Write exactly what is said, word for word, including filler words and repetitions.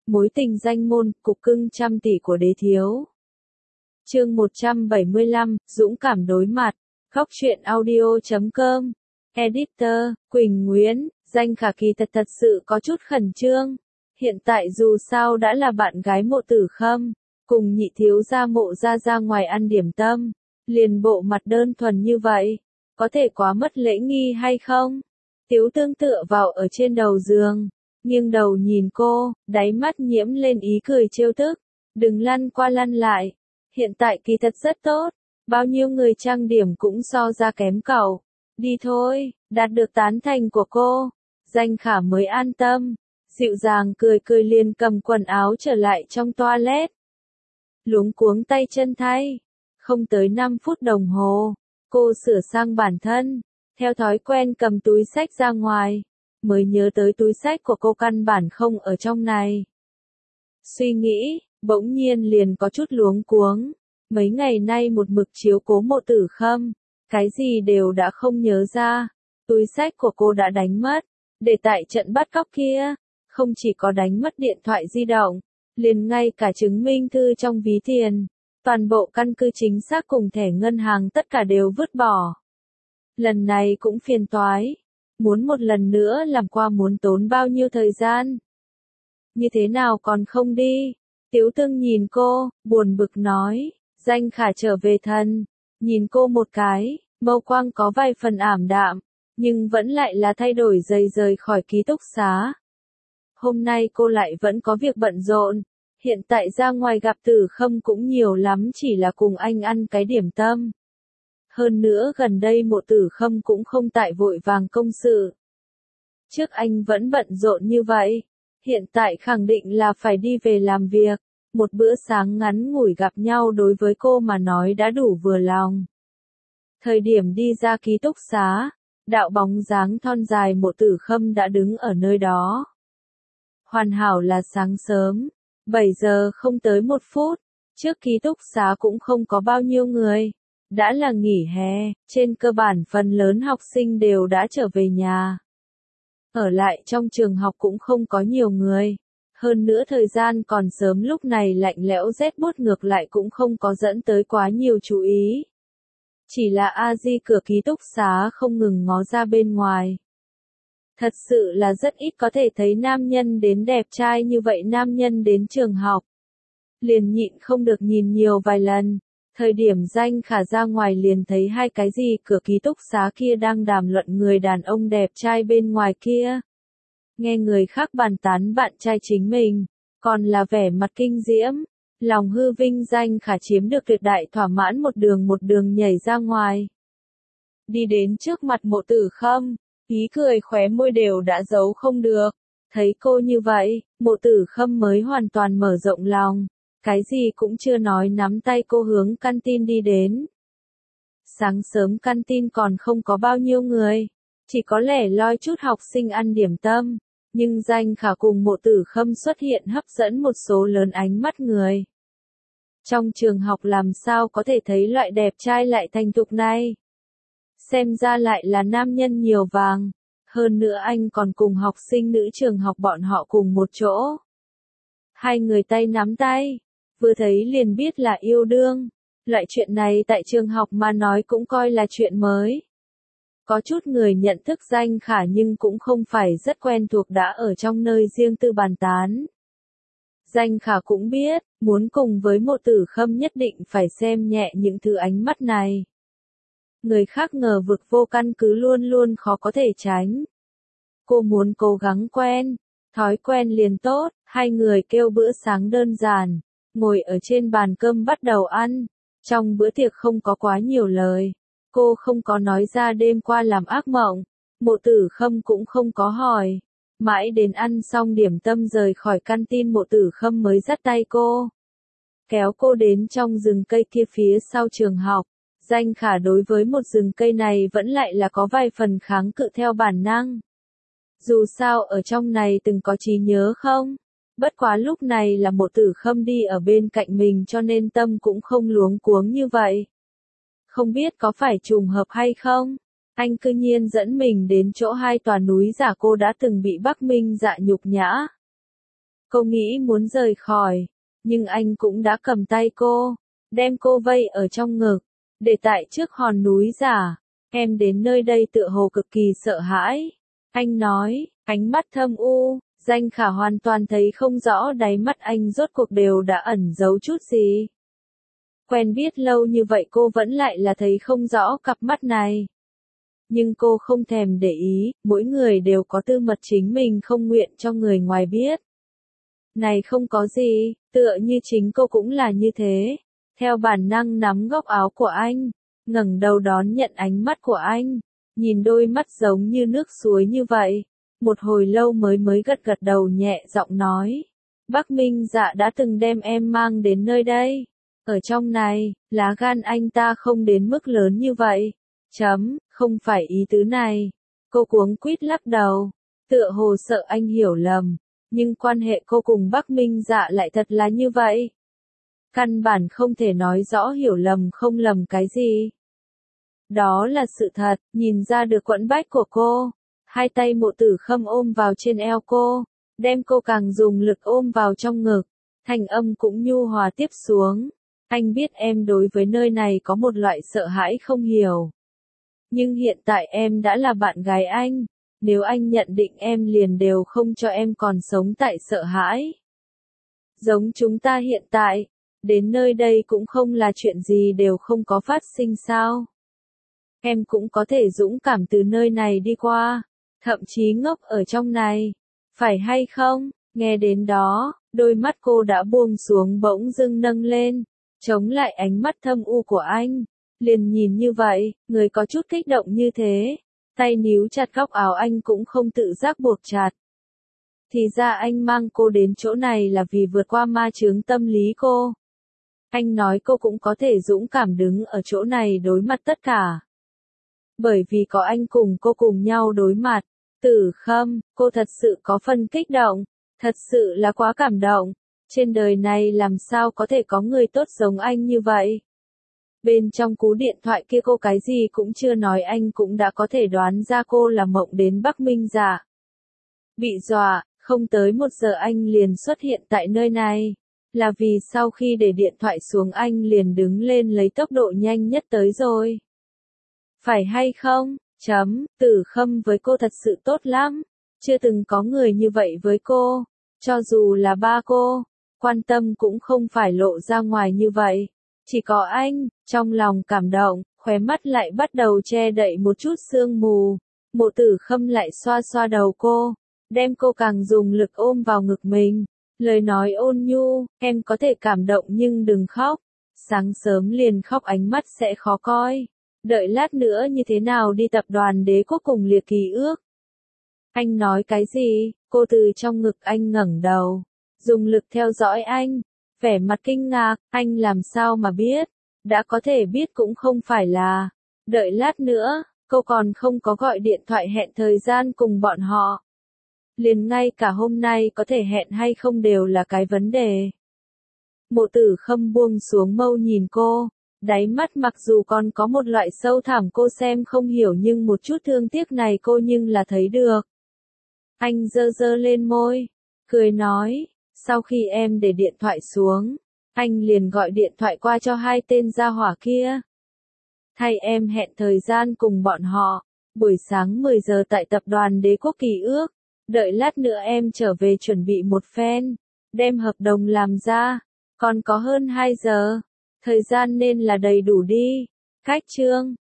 Mối tình danh môn, cục cưng trăm tỷ của đế thiếu. Chương một trăm bảy mươi lăm, dũng cảm đối mặt. Góc truyện audio chấm com. Editor, Quỳnh Nguyễn, Danh Khả kỳ thật thật sự có chút khẩn trương. Hiện tại dù sao đã là bạn gái Mộ Tử Khâm, cùng nhị thiếu gia Mộ ra ra ngoài ăn điểm tâm, liền bộ mặt đơn thuần như vậy, có thể quá mất lễ nghi hay không? Tiếu Tương tựa vào ở trên đầu giường, nghiêng đầu nhìn cô, đáy mắt nhiễm lên ý cười trêu tức. Đừng lăn qua lăn lại, hiện tại kỳ thật rất tốt, bao nhiêu người trang điểm cũng so ra kém cậu. Đi thôi, đạt được tán thành của cô, Danh Khả mới an tâm, dịu dàng cười cười liền cầm quần áo trở lại trong toilet. Luống cuống tay chân thay, không tới năm phút đồng hồ, cô sửa sang bản thân, theo thói quen cầm túi xách ra ngoài, mới nhớ tới túi xách của cô căn bản không ở trong này. Suy nghĩ, bỗng nhiên liền có chút luống cuống, mấy ngày nay một mực chiếu cố Mộ Tử Khâm, cái gì đều đã không nhớ ra, túi xách của cô đã đánh mất, để tại trận bắt cóc kia, không chỉ có đánh mất điện thoại di động, liền ngay cả chứng minh thư trong ví tiền, toàn bộ căn cước chính xác cùng thẻ ngân hàng tất cả đều vứt bỏ. Lần này cũng phiền toái, muốn một lần nữa làm qua muốn tốn bao nhiêu thời gian. Như thế nào còn không đi? Tiếu Tương nhìn cô, buồn bực nói. Danh Khả trở về thần, nhìn cô một cái, mâu quang có vài phần ảm đạm, nhưng vẫn lại là thay đổi giày rời khỏi ký túc xá. Hôm nay cô lại vẫn có việc bận rộn, hiện tại ra ngoài gặp Tử Khâm cũng nhiều lắm chỉ là cùng anh ăn cái điểm tâm. Hơn nữa gần đây Mộ Tử Khâm cũng không tại vội vàng công sự. Trước anh vẫn bận rộn như vậy, hiện tại khẳng định là phải đi về làm việc. Một bữa sáng ngắn ngủi gặp nhau đối với cô mà nói đã đủ vừa lòng. Thời điểm đi ra ký túc xá, đạo bóng dáng thon dài Mộ Tử Khâm đã đứng ở nơi đó. Hoàn hảo là sáng sớm, bảy giờ không tới một phút, trước ký túc xá cũng không có bao nhiêu người. Đã là nghỉ hè, trên cơ bản phần lớn học sinh đều đã trở về nhà. Ở lại trong trường học cũng không có nhiều người. Hơn nữa thời gian còn sớm lúc này lạnh lẽo rét buốt ngược lại cũng không có dẫn tới quá nhiều chú ý. Chỉ là A Di cửa ký túc xá không ngừng ngó ra bên ngoài. Thật sự là rất ít có thể thấy nam nhân đến đẹp trai như vậy nam nhân đến trường học. Liền nhịn không được nhìn nhiều vài lần. Thời điểm Danh Khả ra ngoài liền thấy hai cái gì cửa ký túc xá kia đang đàm luận người đàn ông đẹp trai bên ngoài kia. Nghe người khác bàn tán bạn trai chính mình, còn là vẻ mặt kinh diễm, lòng hư vinh. Danh Khả chiếm được tuyệt đại thỏa mãn một đường một đường nhảy ra ngoài. Đi đến trước mặt Mộ Tử Khâm, ý cười khóe môi đều đã giấu không được, thấy cô như vậy, Mộ Tử Khâm mới hoàn toàn mở rộng lòng, cái gì cũng chưa nói nắm tay cô hướng căn tin đi đến. Sáng sớm căn tin còn không có bao nhiêu người, chỉ có lẻ loi chút học sinh ăn điểm tâm. Nhưng Danh Khả cùng Mộ Tử Khâm xuất hiện hấp dẫn một số lớn ánh mắt người. Trong trường học làm sao có thể thấy loại đẹp trai lại thành thục này? Xem ra lại là nam nhân nhiều vàng. Hơn nữa anh còn cùng học sinh nữ trường học bọn họ cùng một chỗ. Hai người tay nắm tay, vừa thấy liền biết là yêu đương. Loại chuyện này tại trường học mà nói cũng coi là chuyện mới. Có chút người nhận thức Danh Khả nhưng cũng không phải rất quen thuộc đã ở trong nơi riêng tư bàn tán. Danh Khả cũng biết, muốn cùng với Mộ Tử Khâm nhất định phải xem nhẹ những thứ ánh mắt này. Người khác ngờ vực vô căn cứ luôn luôn khó có thể tránh. Cô muốn cố gắng quen, thói quen liền tốt, hai người kêu bữa sáng đơn giản, ngồi ở trên bàn cơm bắt đầu ăn. Trong bữa tiệc không có quá nhiều lời. Cô không có nói ra đêm qua làm ác mộng, Mộ Tử Khâm cũng không có hỏi. Mãi đến ăn xong điểm tâm rời khỏi căn tin Mộ Tử Khâm mới dắt tay cô. Kéo cô đến trong rừng cây kia phía sau trường học. Danh Khả đối với một rừng cây này vẫn lại là có vài phần kháng cự theo bản năng. Dù sao ở trong này từng có trí nhớ không? Bất quá lúc này là Mộ Tử Khâm đi ở bên cạnh mình cho nên tâm cũng không luống cuống như vậy. Không biết có phải trùng hợp hay không? Anh cư nhiên dẫn mình đến chỗ hai tòa núi giả cô đã từng bị Bắc Minh Dạ nhục nhã. Cô nghĩ muốn rời khỏi, nhưng anh cũng đã cầm tay cô, đem cô vây ở trong ngực, để tại trước hòn núi giả. Em đến nơi đây tựa hồ cực kỳ sợ hãi. Anh nói, ánh mắt thâm u, Danh Khả hoàn toàn thấy không rõ đáy mắt anh rốt cuộc đều đã ẩn giấu chút gì. Quen biết lâu như vậy cô vẫn lại là thấy không rõ cặp mắt này. Nhưng cô không thèm để ý, mỗi người đều có tư mật chính mình không nguyện cho người ngoài biết. Này không có gì, tựa như chính cô cũng là như thế. Theo bản năng nắm góc áo của anh, ngẩng đầu đón nhận ánh mắt của anh, nhìn đôi mắt giống như nước suối như vậy. Một hồi lâu mới mới gật gật đầu nhẹ giọng nói. Bắc Minh Dạ đã từng đem em mang đến nơi đây. Ở trong này, lá gan anh ta không đến mức lớn như vậy. Chấm, không phải ý tứ này. Cô cuống quýt lắc đầu, tựa hồ sợ anh hiểu lầm. Nhưng quan hệ cô cùng Bắc Minh Dạ lại thật là như vậy. Căn bản không thể nói rõ hiểu lầm không lầm cái gì. Đó là sự thật, nhìn ra được quẫn bách của cô. Hai tay Mộ Tử Khâm ôm vào trên eo cô, đem cô càng dùng lực ôm vào trong ngực. Thanh âm cũng nhu hòa tiếp xuống. Anh biết em đối với nơi này có một loại sợ hãi không hiểu. Nhưng hiện tại em đã là bạn gái anh. Nếu anh nhận định em liền đều không cho em còn sống tại sợ hãi. Giống chúng ta hiện tại, đến nơi đây cũng không là chuyện gì đều không có phát sinh sao. Em cũng có thể dũng cảm từ nơi này đi qua, thậm chí ngốc ở trong này. Phải hay không? Nghe đến đó, đôi mắt cô đã buông xuống bỗng dưng nâng lên, chống lại ánh mắt thâm u của anh. Liền nhìn như vậy, người có chút kích động như thế. Tay níu chặt góc áo anh cũng không tự giác buộc chặt. Thì ra anh mang cô đến chỗ này là vì vượt qua ma chướng tâm lý cô. Anh nói cô cũng có thể dũng cảm đứng ở chỗ này đối mặt tất cả. Bởi vì có anh cùng cô cùng nhau đối mặt. Tử Khâm, cô thật sự có phần kích động. Thật sự là quá cảm động. Trên đời này làm sao có thể có người tốt giống anh như vậy. Bên trong cú điện thoại kia cô cái gì cũng chưa nói anh cũng đã có thể đoán ra cô là mộng đến Bắc Minh Dạ. Bị dọa, không tới một giờ anh liền xuất hiện tại nơi này. Là vì sau khi để điện thoại xuống anh liền đứng lên lấy tốc độ nhanh nhất tới rồi. Phải hay không? Chấm, Tử Khâm với cô thật sự tốt lắm. Chưa từng có người như vậy với cô. Cho dù là ba cô, quan tâm cũng không phải lộ ra ngoài như vậy. Chỉ có anh, trong lòng cảm động, khóe mắt lại bắt đầu che đậy một chút sương mù. Mộ Tử Khâm lại xoa xoa đầu cô, đem cô càng dùng lực ôm vào ngực mình. Lời nói ôn nhu, em có thể cảm động nhưng đừng khóc. Sáng sớm liền khóc ánh mắt sẽ khó coi. Đợi lát nữa như thế nào đi tập đoàn Đế Quốc cùng liệt ký ước. Anh nói cái gì? Cô từ trong ngực anh ngẩng đầu, dùng lực theo dõi anh. Vẻ mặt kinh ngạc, anh làm sao mà biết? Đã có thể biết cũng không phải là. Đợi lát nữa, cô còn không có gọi điện thoại hẹn thời gian cùng bọn họ. Liền ngay cả hôm nay có thể hẹn hay không đều là cái vấn đề. Mộ Tử Khâm buông xuống mâu nhìn cô, đáy mắt mặc dù còn có một loại sâu thẳm cô xem không hiểu nhưng một chút thương tiếc này cô nhưng là thấy được. Anh giơ giơ lên môi, cười nói, sau khi em để điện thoại xuống, anh liền gọi điện thoại qua cho hai tên gia hỏa kia. Thay em hẹn thời gian cùng bọn họ, buổi sáng mười giờ tại tập đoàn Đế Quốc ký ước. Đợi lát nữa em trở về chuẩn bị một phen, đem hợp đồng làm ra, còn có hơn hai giờ, thời gian nên là đầy đủ đi. Cách chương